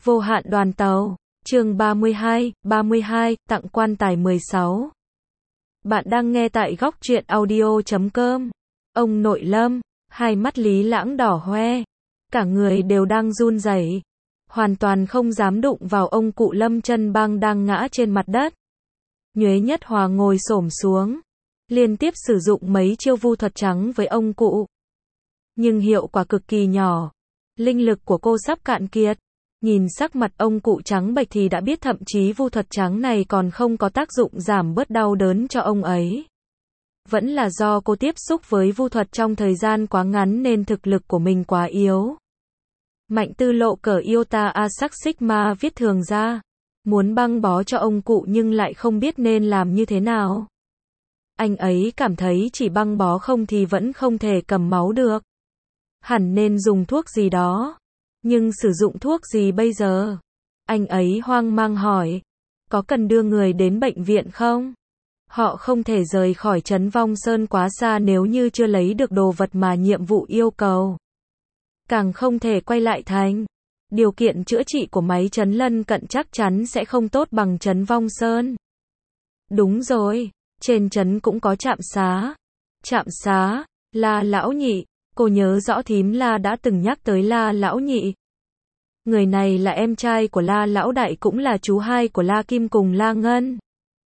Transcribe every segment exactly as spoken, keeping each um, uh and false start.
Vô hạn đoàn tàu, chương ba mươi hai, ba mươi hai, tặng quan tài mười sáu. Bạn đang nghe tại góc truyện audio chấm com. Ông nội Lâm, hai mắt Lý Lãng đỏ hoe, cả người đều đang run rẩy, hoàn toàn không dám đụng vào ông cụ Lâm Chân Bang đang ngã trên mặt đất. Nhuế Nhất Hòa ngồi xổm xuống, liên tiếp sử dụng mấy chiêu vu thuật trắng với ông cụ. Nhưng hiệu quả cực kỳ nhỏ, linh lực của cô sắp cạn kiệt. Nhìn sắc mặt ông cụ trắng bệch thì đã biết thậm chí vu thuật trắng này còn không có tác dụng giảm bớt đau đớn cho ông ấy. Vẫn là do cô tiếp xúc với vu thuật trong thời gian quá ngắn nên thực lực của mình quá yếu. Mạnh Tư Lộ cởi Iota A sắc Sigma viết thường ra, muốn băng bó cho ông cụ nhưng lại không biết nên làm như thế nào. Anh ấy cảm thấy chỉ băng bó không thì vẫn không thể cầm máu được. Hẳn nên dùng thuốc gì đó. Nhưng sử dụng thuốc gì bây giờ? Anh ấy hoang mang hỏi. Có cần đưa người đến bệnh viện không? Họ không thể rời khỏi trấn Vong Sơn quá xa nếu như chưa lấy được đồ vật mà nhiệm vụ yêu cầu. Càng không thể quay lại thành. Điều kiện chữa trị của máy trấn lân cận chắc chắn sẽ không tốt bằng trấn Vong Sơn. Đúng rồi, trên trấn cũng có trạm xá. Trạm xá, La Lão Nhị. Cô nhớ rõ thím La đã từng nhắc tới La Lão Nhị. Người này là em trai của La Lão Đại cũng là chú hai của La Kim cùng La Ngân.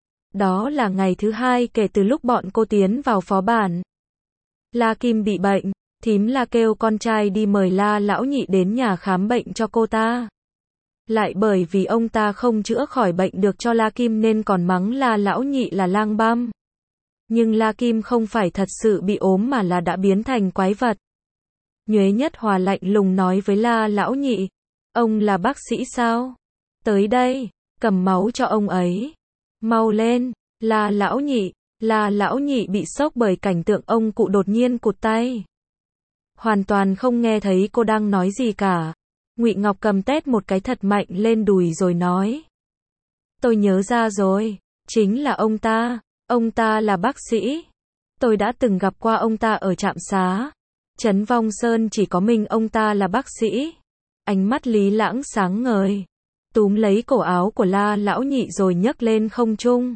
Đó là ngày thứ hai kể từ lúc bọn cô tiến vào phó bản. La Kim bị bệnh, thím La kêu con trai đi mời La Lão Nhị đến nhà khám bệnh cho cô ta. Lại bởi vì ông ta không chữa khỏi bệnh được cho La Kim nên còn mắng La Lão Nhị là lang băm. Nhưng La Kim không phải thật sự bị ốm mà là đã biến thành quái vật. Nhuế Nhất Hòa lạnh lùng nói với La Lão Nhị. Ông là bác sĩ sao? Tới đây, cầm máu cho ông ấy. Mau lên, La Lão Nhị. La Lão Nhị bị sốc bởi cảnh tượng ông cụ đột nhiên cụt tay. Hoàn toàn không nghe thấy cô đang nói gì cả. Ngụy Ngọc cầm tét một cái thật mạnh lên đùi rồi nói. Tôi nhớ ra rồi, chính là ông ta. Ông ta là bác sĩ. Tôi đã từng gặp qua ông ta ở trạm xá. Trấn Vong Sơn chỉ có mình ông ta là bác sĩ. Ánh mắt Lý Lãng sáng ngời. Túm lấy cổ áo của La Lão Nhị rồi nhấc lên không trung.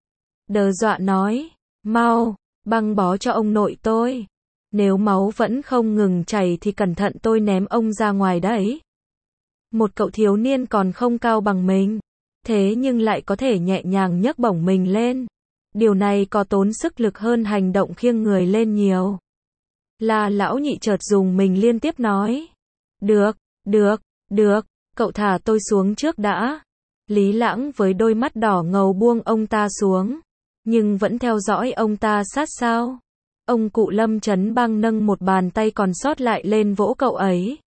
Đờ dọa nói. Mau, băng bó cho ông nội tôi. Nếu máu vẫn không ngừng chảy thì cẩn thận tôi ném ông ra ngoài đấy. Một cậu thiếu niên còn không cao bằng mình. Thế nhưng lại có thể nhẹ nhàng nhấc bổng mình lên. Điều này có tốn sức lực hơn hành động khiêng người lên nhiều. La Lão Nhị chợt dùng mình liên tiếp nói. Được, được, được, cậu thả tôi xuống trước đã. Lý Lãng với đôi mắt đỏ ngầu buông ông ta xuống. Nhưng vẫn theo dõi ông ta sát sao. Ông cụ Lâm Trấn Bang nâng một bàn tay còn sót lại lên vỗ cậu ấy.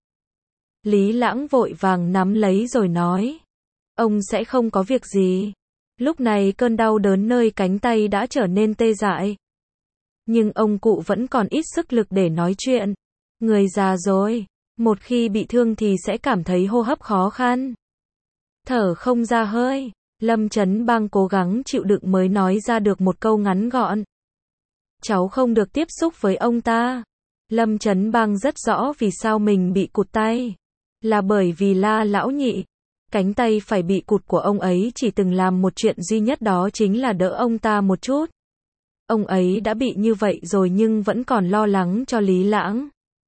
Lý Lãng vội vàng nắm lấy rồi nói. Ông sẽ không có việc gì. Lúc này cơn đau đớn nơi cánh tay đã trở nên tê dại. Nhưng ông cụ vẫn còn ít sức lực để nói chuyện. Người già rồi, một khi bị thương thì sẽ cảm thấy hô hấp khó khăn. Thở không ra hơi, Lâm Trấn Bang cố gắng chịu đựng mới nói ra được một câu ngắn gọn. Cháu không được tiếp xúc với ông ta. Lâm Trấn Bang rất rõ vì sao mình bị cụt tay. Là bởi vì La Lão Nhị. Cánh tay phải bị cụt của ông ấy chỉ từng làm một chuyện duy nhất đó chính là đỡ ông ta một chút. Ông ấy đã bị như vậy rồi nhưng vẫn còn lo lắng cho Lý Lãng.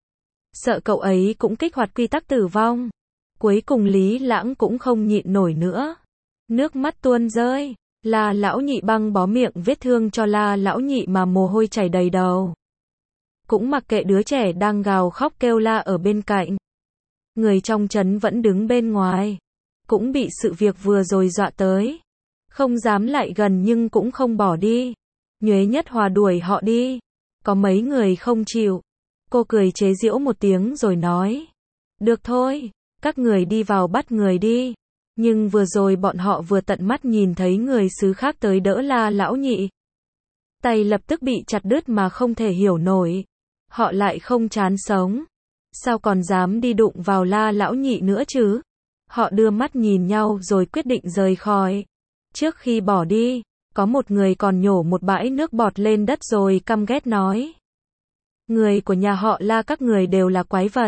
Sợ cậu ấy cũng kích hoạt quy tắc tử vong. Cuối cùng Lý Lãng cũng không nhịn nổi nữa. Nước mắt tuôn rơi. La Lão Nhị băng bó miệng vết thương cho La Lão Nhị mà mồ hôi chảy đầy đầu. Cũng mặc kệ đứa trẻ đang gào khóc kêu la ở bên cạnh. Người trong trấn vẫn đứng bên ngoài. Cũng bị sự việc vừa rồi dọa tới. Không dám lại gần nhưng cũng không bỏ đi. Nhuế Nhất Hòa đuổi họ đi. Có mấy người không chịu. Cô cười chế giễu một tiếng rồi nói. Được thôi, các người đi vào bắt người đi. Nhưng vừa rồi bọn họ vừa tận mắt nhìn thấy người xứ khác tới đỡ La Lão Nhị. Tay lập tức bị chặt đứt mà không thể hiểu nổi. Họ lại không chán sống. Sao còn dám đi đụng vào La Lão Nhị nữa chứ? Họ đưa mắt nhìn nhau rồi quyết định rời khỏi. Trước khi bỏ đi, có một người còn nhổ một bãi nước bọt lên đất rồi căm ghét nói. Người của nhà họ La các người đều là quái vật.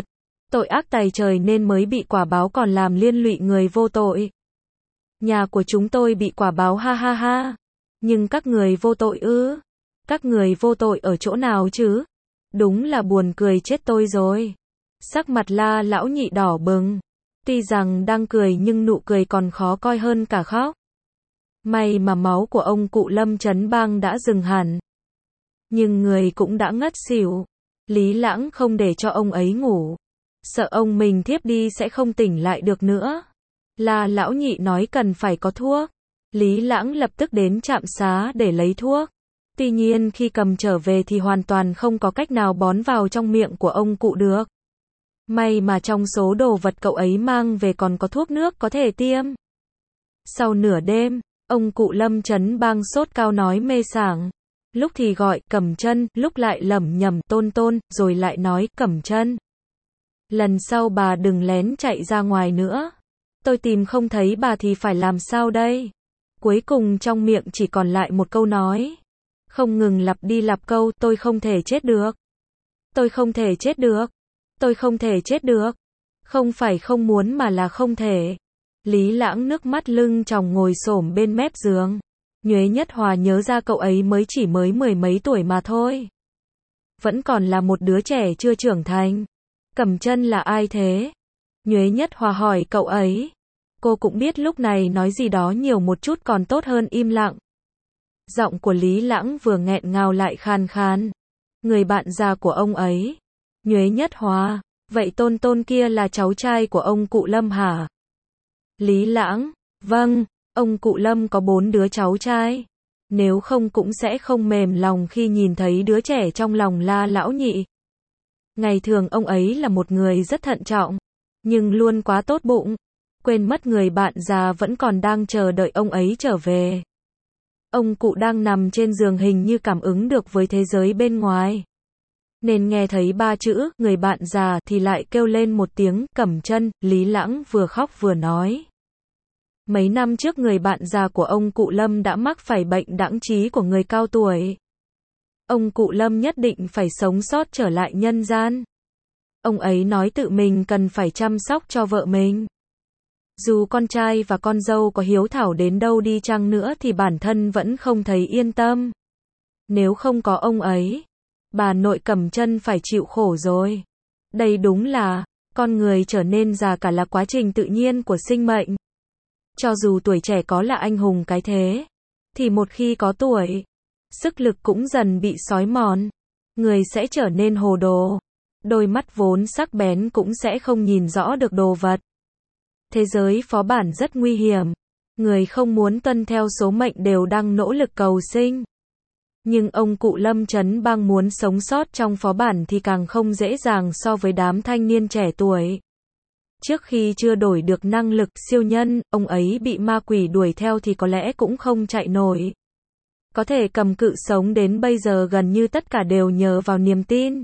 Tội ác tày trời nên mới bị quả báo còn làm liên lụy người vô tội. Nhà của chúng tôi bị quả báo ha ha ha. Nhưng các người vô tội ư? Các người vô tội ở chỗ nào chứ? Đúng là buồn cười chết tôi rồi. Sắc mặt La lão nhị đỏ bừng. Tuy rằng đang cười nhưng nụ cười còn khó coi hơn cả khóc. May mà máu của ông cụ Lâm Chấn Bang đã dừng hẳn. Nhưng người cũng đã ngất xỉu. Lý Lãng không để cho ông ấy ngủ. Sợ ông mình thiếp đi sẽ không tỉnh lại được nữa. La lão nhị nói cần phải có thuốc. Lý Lãng lập tức đến trạm xá để lấy thuốc. Tuy nhiên khi cầm trở về thì hoàn toàn không có cách nào bón vào trong miệng của ông cụ được. May mà trong số đồ vật cậu ấy mang về còn có thuốc nước có thể tiêm. Sau nửa đêm, ông cụ Lâm Chấn Bang sốt cao nói mê sảng. Lúc thì gọi Cẩm Chân, lúc lại lẩm nhẩm Tôn Tôn, rồi lại nói Cẩm Chân. Lần sau bà đừng lén chạy ra ngoài nữa. Tôi tìm không thấy bà thì phải làm sao đây? Cuối cùng trong miệng chỉ còn lại một câu nói. Không ngừng lặp đi lặp câu, tôi không thể chết được. Tôi không thể chết được. Tôi không thể chết được. Không phải không muốn mà là không thể. Lý Lãng nước mắt lưng tròng ngồi xổm bên mép giường. Nhuế Nhất Hòa nhớ ra cậu ấy mới chỉ mới mười mấy tuổi mà thôi. Vẫn còn là một đứa trẻ chưa trưởng thành. Cẩm Chân là ai thế? Nhuế Nhất Hòa hỏi cậu ấy. Cô cũng biết lúc này nói gì đó nhiều một chút còn tốt hơn im lặng. Giọng của Lý Lãng vừa nghẹn ngào lại khan khan. Người bạn già của ông ấy. Nhuế Nhất Hòa, vậy Tôn Tôn kia là cháu trai của ông cụ Lâm hả? Lý Lãng, vâng, ông cụ Lâm có bốn đứa cháu trai. Nếu không cũng sẽ không mềm lòng khi nhìn thấy đứa trẻ trong lòng La lão nhị. Ngày thường ông ấy là một người rất thận trọng, nhưng luôn quá tốt bụng, quên mất người bạn già vẫn còn đang chờ đợi ông ấy trở về. Ông cụ đang nằm trên giường hình như cảm ứng được với thế giới bên ngoài. Nên nghe thấy ba chữ, người bạn già thì lại kêu lên một tiếng, Cẩm Chân. Lý Lãng vừa khóc vừa nói. Mấy năm trước người bạn già của ông cụ Lâm đã mắc phải bệnh đãng trí của người cao tuổi. Ông cụ Lâm nhất định phải sống sót trở lại nhân gian. Ông ấy nói tự mình cần phải chăm sóc cho vợ mình. Dù con trai và con dâu có hiếu thảo đến đâu đi chăng nữa thì bản thân vẫn không thấy yên tâm. Nếu không có ông ấy, bà nội Cẩm Chân phải chịu khổ rồi. Đây đúng là, con người trở nên già cả là quá trình tự nhiên của sinh mệnh. Cho dù tuổi trẻ có là anh hùng cái thế, thì một khi có tuổi, sức lực cũng dần bị xói mòn. Người sẽ trở nên hồ đồ. Đôi mắt vốn sắc bén cũng sẽ không nhìn rõ được đồ vật. Thế giới phó bản rất nguy hiểm. Người không muốn tuân theo số mệnh đều đang nỗ lực cầu sinh. Nhưng ông cụ Lâm Chấn Bang muốn sống sót trong phó bản thì càng không dễ dàng so với đám thanh niên trẻ tuổi. Trước khi chưa đổi được năng lực siêu nhân, ông ấy bị ma quỷ đuổi theo thì có lẽ cũng không chạy nổi. Có thể cầm cự sống đến bây giờ gần như tất cả đều nhờ vào niềm tin.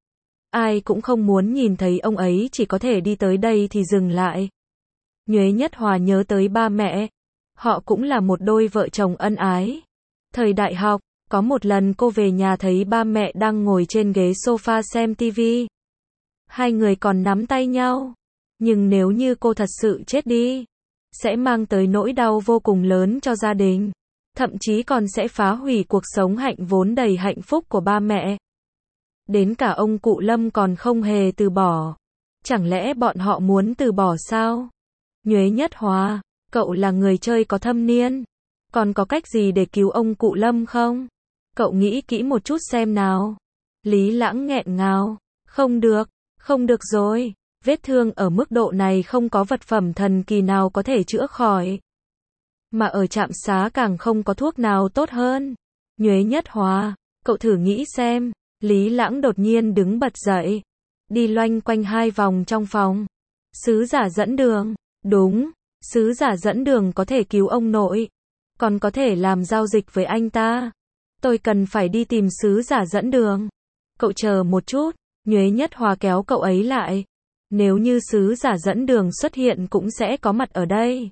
Ai cũng không muốn nhìn thấy ông ấy chỉ có thể đi tới đây thì dừng lại. Nhuế Nhất Hòa nhớ tới ba mẹ. Họ cũng là một đôi vợ chồng ân ái. Thời đại học, có một lần cô về nhà thấy ba mẹ đang ngồi trên ghế sofa xem tivi. Hai người còn nắm tay nhau. Nhưng nếu như cô thật sự chết đi, sẽ mang tới nỗi đau vô cùng lớn cho gia đình. Thậm chí còn sẽ phá hủy cuộc sống hạnh vốn đầy hạnh phúc của ba mẹ. Đến cả ông cụ Lâm còn không hề từ bỏ. Chẳng lẽ bọn họ muốn từ bỏ sao? Nhuế Nhất Hòa, cậu là người chơi có thâm niên. Còn có cách gì để cứu ông cụ Lâm không? Cậu nghĩ kỹ một chút xem nào. Lý Lãng nghẹn ngào. Không được, không được rồi. Vết thương ở mức độ này không có vật phẩm thần kỳ nào có thể chữa khỏi. Mà ở trạm xá càng không có thuốc nào tốt hơn. Nhuế Nhất Hòa, cậu thử nghĩ xem. Lý Lãng đột nhiên đứng bật dậy. Đi loanh quanh hai vòng trong phòng. Sứ giả dẫn đường. Đúng, sứ giả dẫn đường có thể cứu ông nội. Còn có thể làm giao dịch với anh ta. Tôi cần phải đi tìm sứ giả dẫn đường. Cậu chờ một chút. Nhuế Nhất Hòa kéo cậu ấy lại. Nếu như sứ giả dẫn đường xuất hiện cũng sẽ có mặt ở đây.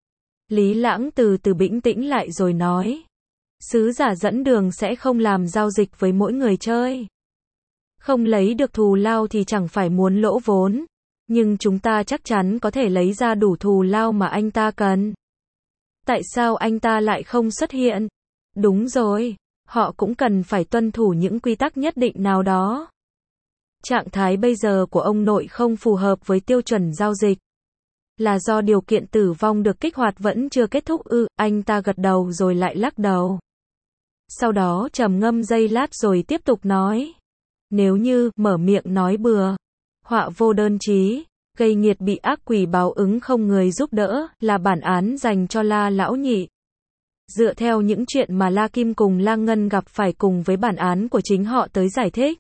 Lý Lãng từ từ bình tĩnh lại rồi nói. Sứ giả dẫn đường sẽ không làm giao dịch với mỗi người chơi. Không lấy được thù lao thì chẳng phải muốn lỗ vốn. Nhưng chúng ta chắc chắn có thể lấy ra đủ thù lao mà anh ta cần. Tại sao anh ta lại không xuất hiện? Đúng rồi, họ cũng cần phải tuân thủ những quy tắc nhất định nào đó. Trạng thái bây giờ của ông nội không phù hợp với tiêu chuẩn giao dịch. Là do điều kiện tử vong được kích hoạt vẫn chưa kết thúc ư? Anh ta gật đầu rồi lại lắc đầu. Sau đó trầm ngâm giây lát rồi tiếp tục nói. Nếu như, mở miệng nói bừa, họa vô đơn chí, gây nghiệt bị ác quỷ báo ứng không người giúp đỡ, là bản án dành cho La Lão Nhị. Dựa theo những chuyện mà La Kim cùng La Ngân gặp phải cùng với bản án của chính họ tới giải thích,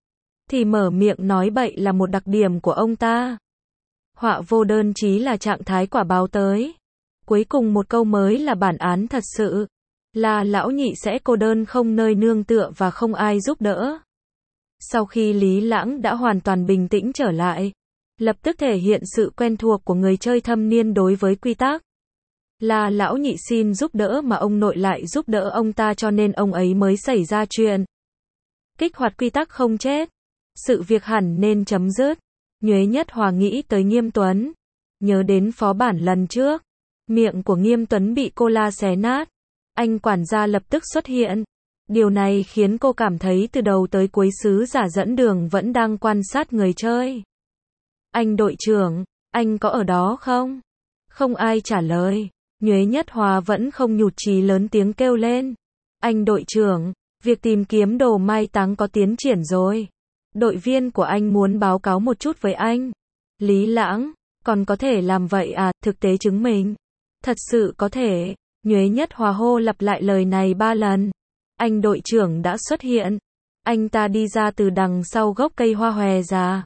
thì mở miệng nói bậy là một đặc điểm của ông ta. Họa vô đơn chí là trạng thái quả báo tới. Cuối cùng một câu mới là bản án thật sự. La Lão Nhị sẽ cô đơn không nơi nương tựa và không ai giúp đỡ. Sau khi Lý Lãng đã hoàn toàn bình tĩnh trở lại, lập tức thể hiện sự quen thuộc của người chơi thâm niên đối với quy tắc. La Lão Nhị xin giúp đỡ mà ông nội lại giúp đỡ ông ta cho nên ông ấy mới xảy ra chuyện. Kích hoạt quy tắc không chết. Sự việc hẳn nên chấm dứt. Nhuế Nhất Hòa nghĩ tới Nghiêm Tuấn. Nhớ đến phó bản lần trước. Miệng của Nghiêm Tuấn bị cô la xé nát. Anh quản gia lập tức xuất hiện. Điều này khiến cô cảm thấy từ đầu tới cuối sứ giả dẫn đường vẫn đang quan sát người chơi. Anh đội trưởng, anh có ở đó không? Không ai trả lời. Nhuế Nhất Hòa vẫn không nhụt chí lớn tiếng kêu lên. Anh đội trưởng, việc tìm kiếm đồ mai táng có tiến triển rồi. Đội viên của anh muốn báo cáo một chút với anh. Lý Lãng, còn có thể làm vậy à? Thực tế chứng minh. Thật sự có thể. Nhuế Nhất Hòa hô lặp lại lời này ba lần. Anh đội trưởng đã xuất hiện. Anh ta đi ra từ đằng sau gốc cây hoa hòe già.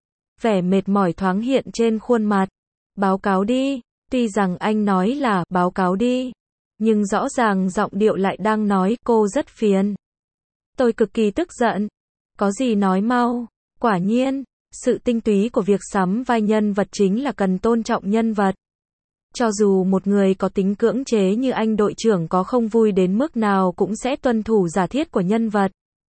Vẻ mệt mỏi thoáng hiện trên khuôn mặt. Báo cáo đi. Tuy rằng anh nói là báo cáo đi, nhưng rõ ràng giọng điệu lại đang nói cô rất phiền. Tôi cực kỳ tức giận. Có gì nói mau. Quả nhiên, sự tinh túy của việc sắm vai nhân vật chính là cần tôn trọng nhân vật. Cho dù một người có tính cưỡng chế như anh đội trưởng có không vui đến mức nào cũng sẽ tuân thủ giả thiết của nhân vật.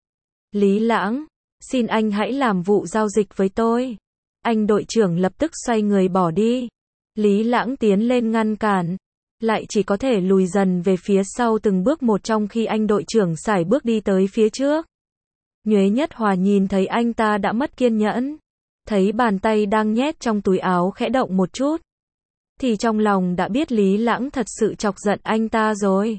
Lý Lãng, xin anh hãy làm vụ giao dịch với tôi. Anh đội trưởng lập tức xoay người bỏ đi. Lý Lãng tiến lên ngăn cản, lại chỉ có thể lùi dần về phía sau từng bước một trong khi anh đội trưởng sải bước đi tới phía trước. Nhuế Nhất Hòa nhìn thấy anh ta đã mất kiên nhẫn, thấy bàn tay đang nhét trong túi áo khẽ động một chút, thì trong lòng đã biết Lý Lãng thật sự chọc giận anh ta rồi.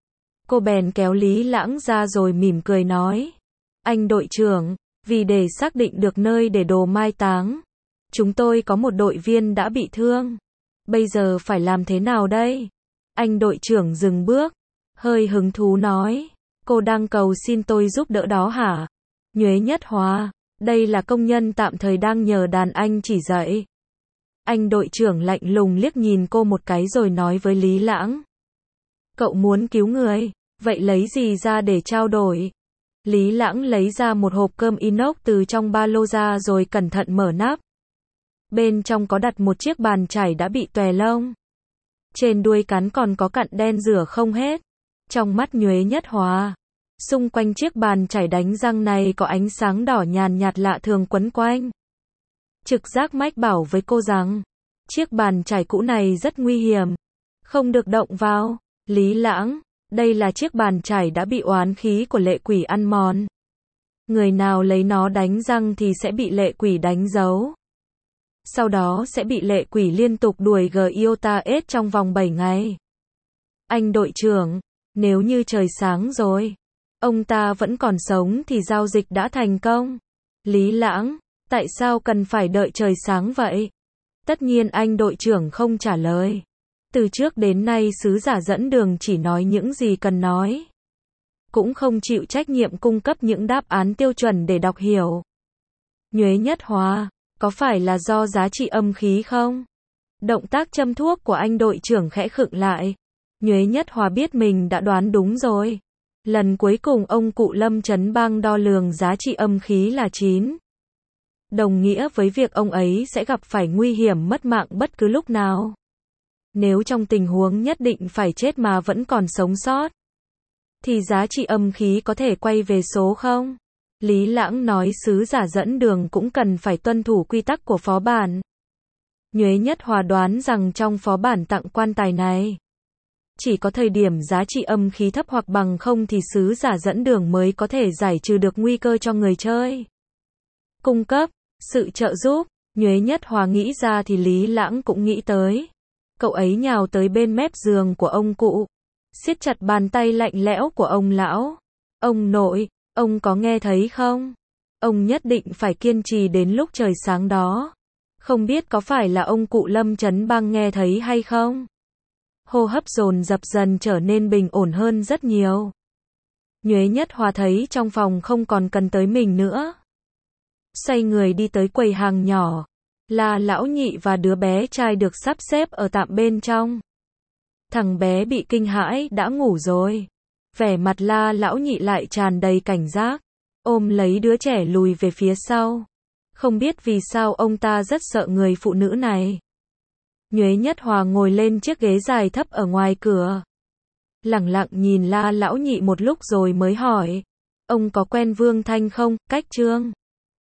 Cô bèn kéo Lý Lãng ra rồi mỉm cười nói. Anh đội trưởng, vì để xác định được nơi để đồ mai táng, chúng tôi có một đội viên đã bị thương. Bây giờ phải làm thế nào đây? Anh đội trưởng dừng bước, hơi hứng thú nói. Cô đang cầu xin tôi giúp đỡ đó hả? Nhuế Nhất Hòa, đây là công nhân tạm thời đang nhờ đàn anh chỉ dạy. Anh đội trưởng lạnh lùng liếc nhìn cô một cái rồi nói với Lý Lãng. Cậu muốn cứu người, vậy lấy gì ra để trao đổi? Lý Lãng lấy ra một hộp cơm inox từ trong ba lô ra rồi cẩn thận mở nắp. Bên trong có đặt một chiếc bàn chải đã bị tòe lông. Trên đuôi cắn còn có cặn đen rửa không hết. Trong mắt Nhuế Nhất Hòa, xung quanh chiếc bàn chải đánh răng này có ánh sáng đỏ nhàn nhạt lạ thường quấn quanh. Trực giác mách bảo với cô rằng, chiếc bàn chải cũ này rất nguy hiểm. Không được động vào. Lý Lãng, đây là chiếc bàn chải đã bị oán khí của lệ quỷ ăn mòn. Người nào lấy nó đánh răng thì sẽ bị lệ quỷ đánh dấu. Sau đó sẽ bị lệ quỷ liên tục đuổi g iota s trong vòng bảy ngày. Anh đội trưởng, nếu như trời sáng rồi, ông ta vẫn còn sống thì giao dịch đã thành công. Lý Lãng, tại sao cần phải đợi trời sáng vậy? Tất nhiên anh đội trưởng không trả lời. Từ trước đến nay sứ giả dẫn đường chỉ nói những gì cần nói. Cũng không chịu trách nhiệm cung cấp những đáp án tiêu chuẩn để đọc hiểu. Nhuế Nhất Hòa, có phải là do giá trị âm khí không? Động tác châm thuốc của anh đội trưởng khẽ khựng lại. Nhuế Nhất Hòa biết mình đã đoán đúng rồi. Lần cuối cùng ông cụ Lâm Trấn Bang đo lường giá trị âm khí là chín. Đồng nghĩa với việc ông ấy sẽ gặp phải nguy hiểm mất mạng bất cứ lúc nào. Nếu trong tình huống nhất định phải chết mà vẫn còn sống sót, thì giá trị âm khí có thể quay về số không? Lý Lãng nói sứ giả dẫn đường cũng cần phải tuân thủ quy tắc của phó bản. Nhuế Nhất Hòa đoán rằng trong phó bản tặng quan tài này, chỉ có thời điểm giá trị âm khí thấp hoặc bằng không thì sứ giả dẫn đường mới có thể giải trừ được nguy cơ cho người chơi. Cung cấp sự trợ giúp, Nhuế Nhất Hòa nghĩ ra thì Lý Lãng cũng nghĩ tới. Cậu ấy nhào tới bên mép giường của ông cụ, siết chặt bàn tay lạnh lẽo của ông lão. Ông nội, ông có nghe thấy không? Ông nhất định phải kiên trì đến lúc trời sáng đó. Không biết có phải là ông cụ Lâm Chấn Bang nghe thấy hay không? Hô hấp dồn dập dần trở nên bình ổn hơn rất nhiều. Nhuế Nhất Hòa thấy trong phòng không còn cần tới mình nữa. Xoay người đi tới quầy hàng nhỏ. La Lão Nhị và đứa bé trai được sắp xếp ở tạm bên trong. Thằng bé bị kinh hãi đã ngủ rồi. Vẻ mặt La Lão Nhị lại tràn đầy cảnh giác, ôm lấy đứa trẻ lùi về phía sau. Không biết vì sao ông ta rất sợ người phụ nữ này. Nhuế Nhất Hòa ngồi lên chiếc ghế dài thấp ở ngoài cửa. Lẳng lặng nhìn La Lão Nhị một lúc rồi mới hỏi. Ông có quen Vương Thanh không, Cách Trương?